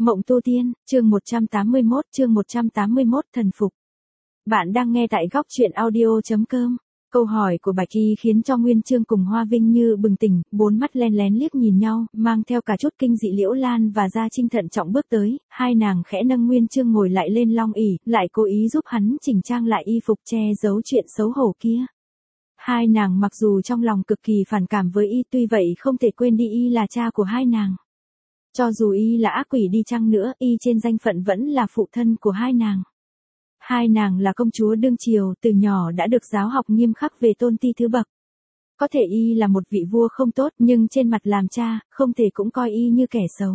Mộng tu tiên, chương 181 thần phục. Bạn đang nghe tại góc truyện audio.com. Câu hỏi của Bạch Y khiến cho Nguyên Chương cùng Hoa Vinh như bừng tỉnh, bốn mắt len lén liếc nhìn nhau, mang theo cả chút kinh dị. Liễu Lan và Gia Trinh thận trọng bước tới, hai nàng khẽ nâng Nguyên Chương ngồi lại lên long ỷ, lại cố ý giúp hắn chỉnh trang lại y phục che giấu chuyện xấu hổ kia. Hai nàng mặc dù trong lòng cực kỳ phản cảm với y, tuy vậy không thể quên đi y là cha của hai nàng. Cho dù y là ác quỷ đi chăng nữa, y trên danh phận vẫn là phụ thân của hai nàng. Hai nàng là công chúa đương triều, từ nhỏ đã được giáo học nghiêm khắc về tôn ti thứ bậc. Có thể y là một vị vua không tốt, nhưng trên mặt làm cha, không thể cũng coi y như kẻ xấu.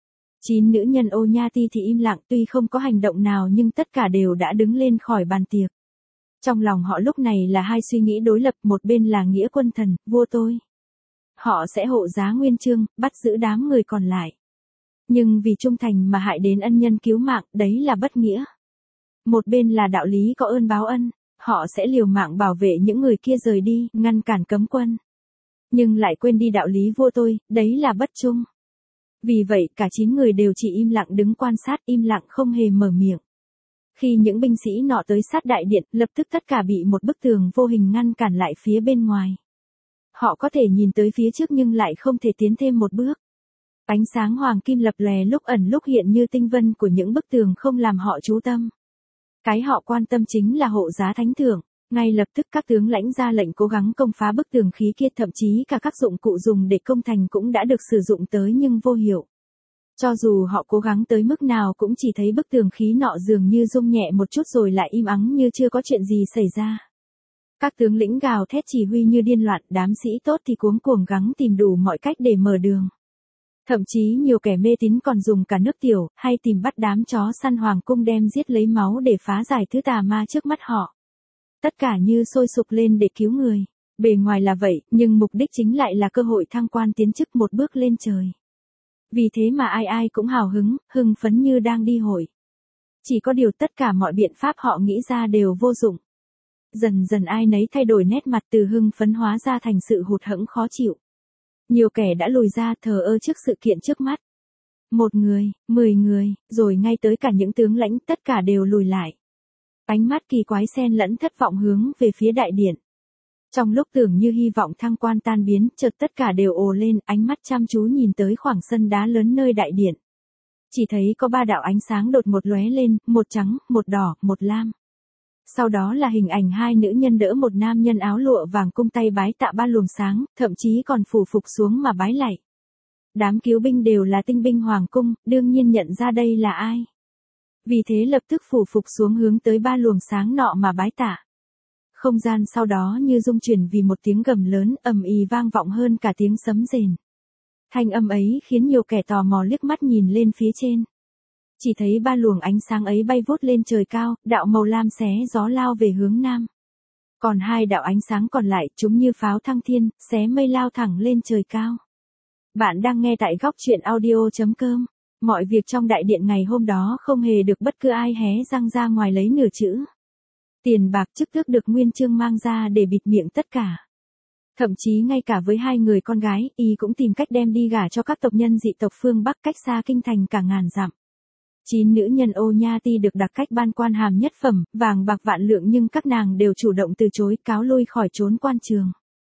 9 nữ nhân Ô Nha Ti thì im lặng, tuy không có hành động nào nhưng tất cả đều đã đứng lên khỏi bàn tiệc. Trong lòng họ lúc này là hai suy nghĩ đối lập, một bên là nghĩa quân thần, vua tôi. Họ sẽ hộ giá Nguyên Chương, bắt giữ đám người còn lại. Nhưng vì trung thành mà hại đến ân nhân cứu mạng, đấy là bất nghĩa. Một bên là đạo lý có ơn báo ân, họ sẽ liều mạng bảo vệ những người kia rời đi, ngăn cản cấm quân. Nhưng lại quên đi đạo lý vua tôi, đấy là bất trung. Vì vậy cả 9 người đều chỉ im lặng đứng quan sát, im lặng không hề mở miệng. Khi những binh sĩ nọ tới sát đại điện, lập tức tất cả bị một bức tường vô hình ngăn cản lại phía bên ngoài. Họ có thể nhìn tới phía trước nhưng lại không thể tiến thêm một bước. Ánh sáng hoàng kim lập lòe lúc ẩn lúc hiện như tinh vân của những bức tường không làm họ chú tâm. Cái họ quan tâm chính là hộ giá thánh thượng. Ngay lập tức các tướng lãnh ra lệnh cố gắng công phá bức tường khí kia, thậm chí cả các dụng cụ dùng để công thành cũng đã được sử dụng tới nhưng vô hiệu. Cho dù họ cố gắng tới mức nào cũng chỉ thấy bức tường khí nọ dường như rung nhẹ một chút rồi lại im ắng như chưa có chuyện gì xảy ra. Các tướng lĩnh gào thét chỉ huy như điên loạn, đám sĩ tốt thì cuống cuồng gắng tìm đủ mọi cách để mở đường. Thậm chí nhiều kẻ mê tín còn dùng cả nước tiểu, hay tìm bắt đám chó săn hoàng cung đem giết lấy máu để phá giải thứ tà ma trước mắt họ. Tất cả như sôi sục lên để cứu người. Bề ngoài là vậy, nhưng mục đích chính lại là cơ hội thăng quan tiến chức, một bước lên trời. Vì thế mà ai ai cũng hào hứng, hưng phấn như đang đi hội. Chỉ có điều tất cả mọi biện pháp họ nghĩ ra đều vô dụng. Dần dần ai nấy thay đổi nét mặt, từ hưng phấn hóa ra thành sự hụt hẫng khó chịu. Nhiều kẻ đã lùi ra thờ ơ trước sự kiện trước mắt. 1 người, 10 người, rồi ngay tới cả những tướng lãnh, tất cả đều lùi lại. Ánh mắt kỳ quái xen lẫn thất vọng hướng về phía đại điện. Trong lúc tưởng như hy vọng thăng quan tan biến, chợt tất cả đều ồ lên, ánh mắt chăm chú nhìn tới khoảng sân đá lớn nơi đại điện. Chỉ thấy có 3 đạo ánh sáng đột ngột lóe lên, một trắng, một đỏ, một lam. Sau đó là hình ảnh 2 nữ nhân đỡ một nam nhân áo lụa vàng cung tay bái tạ 3 luồng sáng, thậm chí còn phủ phục xuống mà bái lạy. Đám cứu binh đều là tinh binh hoàng cung, đương nhiên nhận ra đây là ai. Vì thế lập tức phủ phục xuống hướng tới 3 luồng sáng nọ mà bái tạ. Không gian sau đó như rung chuyển vì một tiếng gầm lớn ầm ĩ vang vọng hơn cả tiếng sấm rền. Thanh âm ấy khiến nhiều kẻ tò mò liếc mắt nhìn lên phía trên. Chỉ thấy 3 luồng ánh sáng ấy bay vút lên trời cao, đạo màu lam xé gió lao về hướng nam. Còn 2 đạo ánh sáng còn lại, chúng như pháo thăng thiên, xé mây lao thẳng lên trời cao. Bạn đang nghe tại góc truyện audio.com. Mọi việc trong đại điện ngày hôm đó không hề được bất cứ ai hé răng ra ngoài lấy nửa chữ. Tiền bạc chức tước được Nguyên Chương mang ra để bịt miệng tất cả. Thậm chí ngay cả với 2 người con gái, y cũng tìm cách đem đi gả cho các tộc nhân dị tộc phương Bắc cách xa kinh thành cả ngàn dặm. 9 nữ nhân Ô Nha Ti được đặt cách ban quan hàm nhất phẩm, vàng bạc vạn lượng, nhưng các nàng đều chủ động từ chối, cáo lui khỏi trốn quan trường.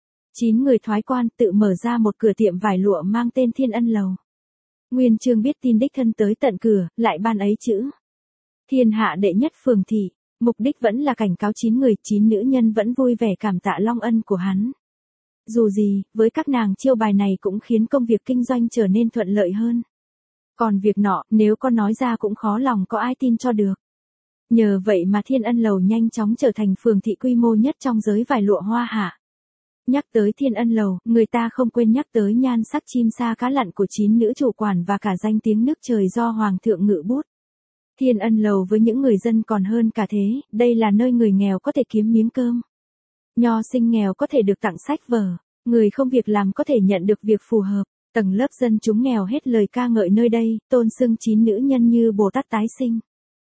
9 người thoái quan tự mở ra một cửa tiệm vải lụa mang tên Thiên Ân Lầu. Nguyên Chương biết tin đích thân tới tận cửa, lại ban ấy chữ thiên hạ đệ nhất phường thị. Mục đích vẫn là cảnh cáo 9 người, 9 nữ nhân vẫn vui vẻ cảm tạ long ân của hắn. Dù gì, với các nàng chiêu bài này cũng khiến công việc kinh doanh trở nên thuận lợi hơn. Còn việc nọ, nếu có nói ra cũng khó lòng có ai tin cho được. Nhờ vậy mà Thiên Ân Lầu nhanh chóng trở thành phường thị quy mô nhất trong giới vải lụa Hoa Hạ. Nhắc tới Thiên Ân Lầu, người ta không quên nhắc tới nhan sắc chim sa cá lặn của 9 nữ chủ quản và cả danh tiếng nước trời do Hoàng thượng ngự bút. Thiên Ân Lầu với những người dân còn hơn cả thế, đây là nơi người nghèo có thể kiếm miếng cơm. Nho sinh nghèo có thể được tặng sách vở, người không việc làm có thể nhận được việc phù hợp. Tầng lớp dân chúng nghèo hết lời ca ngợi nơi đây, tôn xưng 9 nữ nhân như Bồ Tát tái sinh.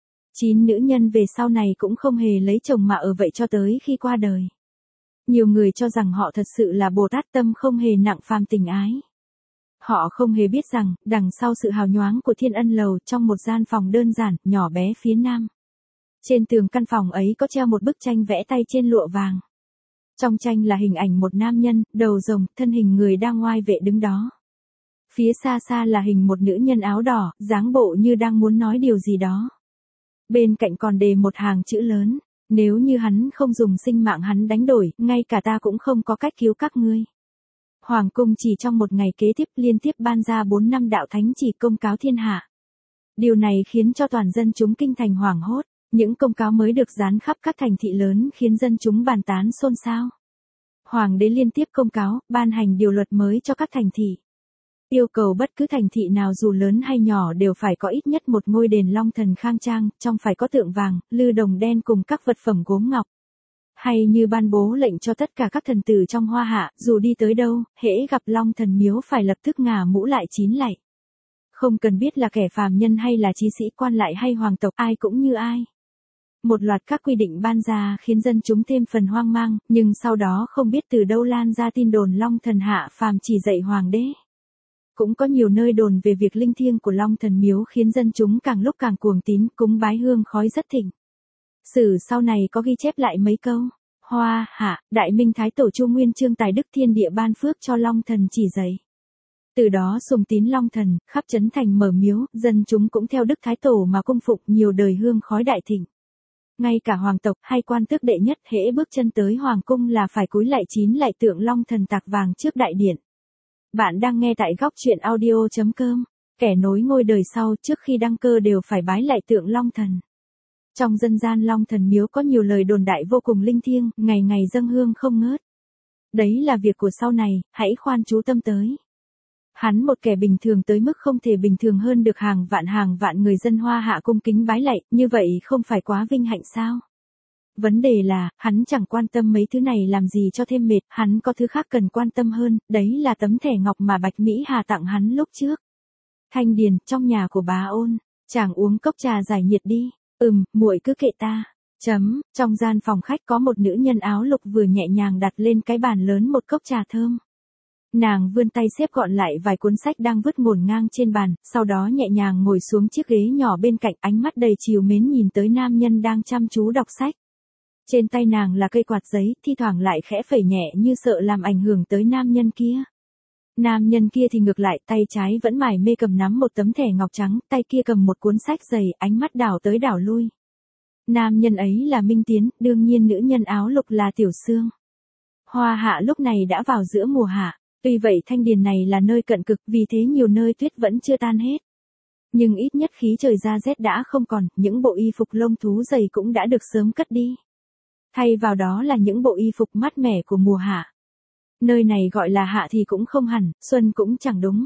9 nữ nhân về sau này cũng không hề lấy chồng mà ở vậy cho tới khi qua đời. Nhiều người cho rằng họ thật sự là Bồ Tát tâm không hề nặng phàm tình ái. Họ không hề biết rằng, đằng sau sự hào nhoáng của Thiên Ân Lầu, trong một gian phòng đơn giản, nhỏ bé phía nam. Trên tường căn phòng ấy có treo một bức tranh vẽ tay trên lụa vàng. Trong tranh là hình ảnh một nam nhân, đầu rồng, thân hình người đang ngoai vệ đứng đó. Phía xa xa là hình một nữ nhân áo đỏ, dáng bộ như đang muốn nói điều gì đó. Bên cạnh còn đề một hàng chữ lớn, nếu như hắn không dùng sinh mạng hắn đánh đổi, ngay cả ta cũng không có cách cứu các ngươi. Hoàng cung chỉ trong một ngày kế tiếp liên tiếp ban ra 4 năm đạo thánh chỉ công cáo thiên hạ. Điều này khiến cho toàn dân chúng kinh thành hoảng hốt, những công cáo mới được dán khắp các thành thị lớn khiến dân chúng bàn tán xôn xao. Hoàng đế liên tiếp công cáo, ban hành điều luật mới cho các thành thị. Yêu cầu bất cứ thành thị nào dù lớn hay nhỏ đều phải có ít nhất một ngôi đền Long Thần khang trang, trong phải có tượng vàng, lư đồng đen cùng các vật phẩm gốm ngọc. Hay như ban bố lệnh cho tất cả các thần tử trong Hoa Hạ, dù đi tới đâu, hễ gặp Long Thần miếu phải lập tức ngả mũ lại chín lạy. Không cần biết là kẻ phàm nhân hay là chí sĩ quan lại hay hoàng tộc, ai cũng như ai. Một loạt các quy định ban ra khiến dân chúng thêm phần hoang mang, nhưng sau đó không biết từ đâu lan ra tin đồn Long Thần hạ phàm chỉ dạy hoàng đế. Cũng có nhiều nơi đồn về việc linh thiêng của Long Thần miếu khiến dân chúng càng lúc càng cuồng tín, cúng bái hương khói rất thịnh. Sử sau này có ghi chép lại mấy câu, Hoa Hạ, Đại Minh Thái Tổ Chu Nguyên Chương tài đức thiên địa ban phước cho Long Thần chỉ dạy. Từ đó sùng tín Long Thần, khắp trấn thành mở miếu, dân chúng cũng theo đức Thái Tổ mà cung phụng, nhiều đời hương khói đại thịnh. Ngay cả hoàng tộc hay quan tước đệ nhất hễ bước chân tới hoàng cung là phải cúi lạy chín lạy tượng Long Thần tạc vàng trước đại điện. Bạn đang nghe tại góc truyện audio.com. Kẻ nối ngôi đời sau trước khi đăng cơ đều phải bái lạy tượng Long Thần. Trong dân gian Long Thần miếu có nhiều lời đồn đại vô cùng linh thiêng, ngày ngày dâng hương không ngớt. Đấy là việc của sau này, hãy khoan chú tâm tới. Hắn một kẻ bình thường tới mức không thể bình thường hơn được hàng vạn người dân Hoa Hạ cung kính bái lạy, như vậy không phải quá vinh hạnh sao? Vấn đề là, hắn chẳng quan tâm mấy thứ này làm gì cho thêm mệt, hắn có thứ khác cần quan tâm hơn, đấy là tấm thẻ ngọc mà Bạch Mỹ Hà tặng hắn lúc trước. Thanh Điền, trong nhà của bá Ôn, chàng uống cốc trà giải nhiệt đi. Muội cứ kệ ta. Trong gian phòng khách có một nữ nhân áo lục vừa nhẹ nhàng đặt lên cái bàn lớn một cốc trà thơm. Nàng vươn tay xếp gọn lại vài cuốn sách đang vứt ngổn ngang trên bàn, sau đó nhẹ nhàng ngồi xuống chiếc ghế nhỏ bên cạnh, ánh mắt đầy trìu mến nhìn tới nam nhân đang chăm chú đọc sách. Trên tay nàng là cây quạt giấy, thi thoảng lại khẽ phẩy nhẹ như sợ làm ảnh hưởng tới nam nhân kia. Nam nhân kia thì ngược lại, tay trái vẫn mải mê cầm nắm một tấm thẻ ngọc trắng, tay kia cầm một cuốn sách dày, ánh mắt đảo tới đảo lui. Nam nhân ấy là Minh Tiến, đương nhiên nữ nhân áo lục là Tiểu Sương. Hoa Hạ lúc này đã vào giữa mùa hạ, tuy vậy Thanh Điền này là nơi cận cực, vì thế nhiều nơi tuyết vẫn chưa tan hết. Nhưng ít nhất khí trời ra rét đã không còn, những bộ y phục lông thú dày cũng đã được sớm cất đi. Thay vào đó là những bộ y phục mát mẻ của mùa hạ. Nơi này gọi là hạ thì cũng không hẳn, xuân cũng chẳng đúng.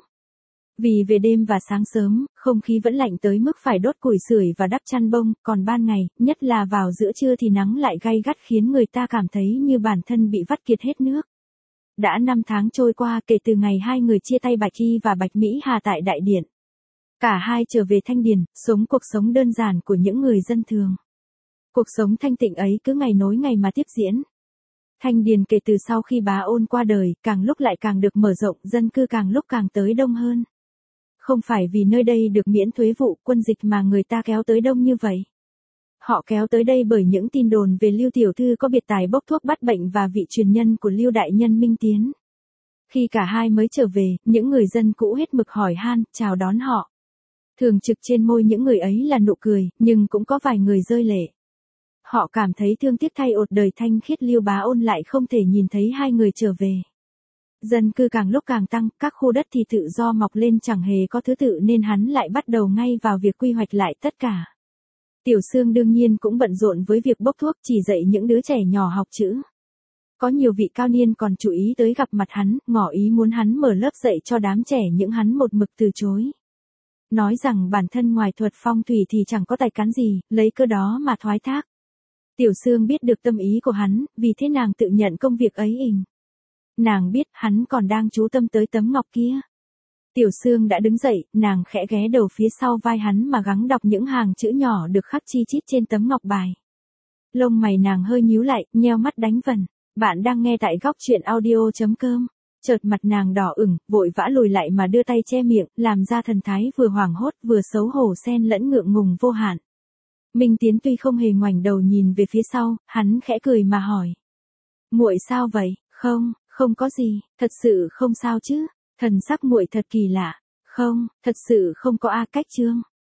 Vì về đêm và sáng sớm, không khí vẫn lạnh tới mức phải đốt củi sưởi và đắp chăn bông, còn ban ngày, nhất là vào giữa trưa thì nắng lại gay gắt khiến người ta cảm thấy như bản thân bị vắt kiệt hết nước. Đã 5 tháng trôi qua kể từ ngày hai người chia tay Bạch Y và Bạch Mỹ Hà tại đại điện. Cả hai trở về Thanh Điền, sống cuộc sống đơn giản của những người dân thường. Cuộc sống thanh tịnh ấy cứ ngày nối ngày mà tiếp diễn. Thanh Điền kể từ sau khi bá Ôn qua đời, càng lúc lại càng được mở rộng, dân cư càng lúc càng tới đông hơn. Không phải vì nơi đây được miễn thuế vụ quân dịch mà người ta kéo tới đông như vậy. Họ kéo tới đây bởi những tin đồn về Lưu tiểu thư có biệt tài bốc thuốc bắt bệnh và vị truyền nhân của Lưu đại nhân Minh Tiến. Khi cả hai mới trở về, những người dân cũ hết mực hỏi han, chào đón họ. Thường trực trên môi những người ấy là nụ cười, nhưng cũng có vài người rơi lệ. Họ cảm thấy thương tiếc thay ột đời thanh khiết Lưu bá Ôn lại không thể nhìn thấy hai người trở về. Dân cư càng lúc càng tăng, các khu đất thì tự do mọc lên chẳng hề có thứ tự nên hắn lại bắt đầu ngay vào việc quy hoạch lại tất cả. Tiểu Sương đương nhiên cũng bận rộn với việc bốc thuốc chỉ dạy những đứa trẻ nhỏ học chữ. Có nhiều vị cao niên còn chú ý tới gặp mặt hắn, ngỏ ý muốn hắn mở lớp dạy cho đám trẻ những hắn một mực từ chối. Nói rằng bản thân ngoài thuật phong thủy thì chẳng có tài cán gì, lấy cơ đó mà thoái thác. Tiểu Sương biết được tâm ý của hắn, vì thế nàng tự nhận công việc ấy ình. Nàng biết hắn còn đang chú tâm tới tấm ngọc kia. Tiểu Sương đã đứng dậy, nàng khẽ ghé đầu phía sau vai hắn mà gắng đọc những hàng chữ nhỏ được khắc chi chít trên tấm ngọc bài. Lông mày nàng hơi nhíu lại, nheo mắt đánh vần. Bạn đang nghe tại góc truyện audio.com. Chợt mặt nàng đỏ ửng, vội vã lùi lại mà đưa tay che miệng, làm ra thần thái vừa hoảng hốt vừa xấu hổ xen lẫn ngượng ngùng vô hạn. Minh Tiến tuy không hề ngoảnh đầu nhìn về phía sau, hắn khẽ cười mà hỏi. Muội sao vậy? Không, không có gì, thật sự không sao chứ. Thần sắc muội thật kỳ lạ. Không, thật sự không có a. Cách Trương.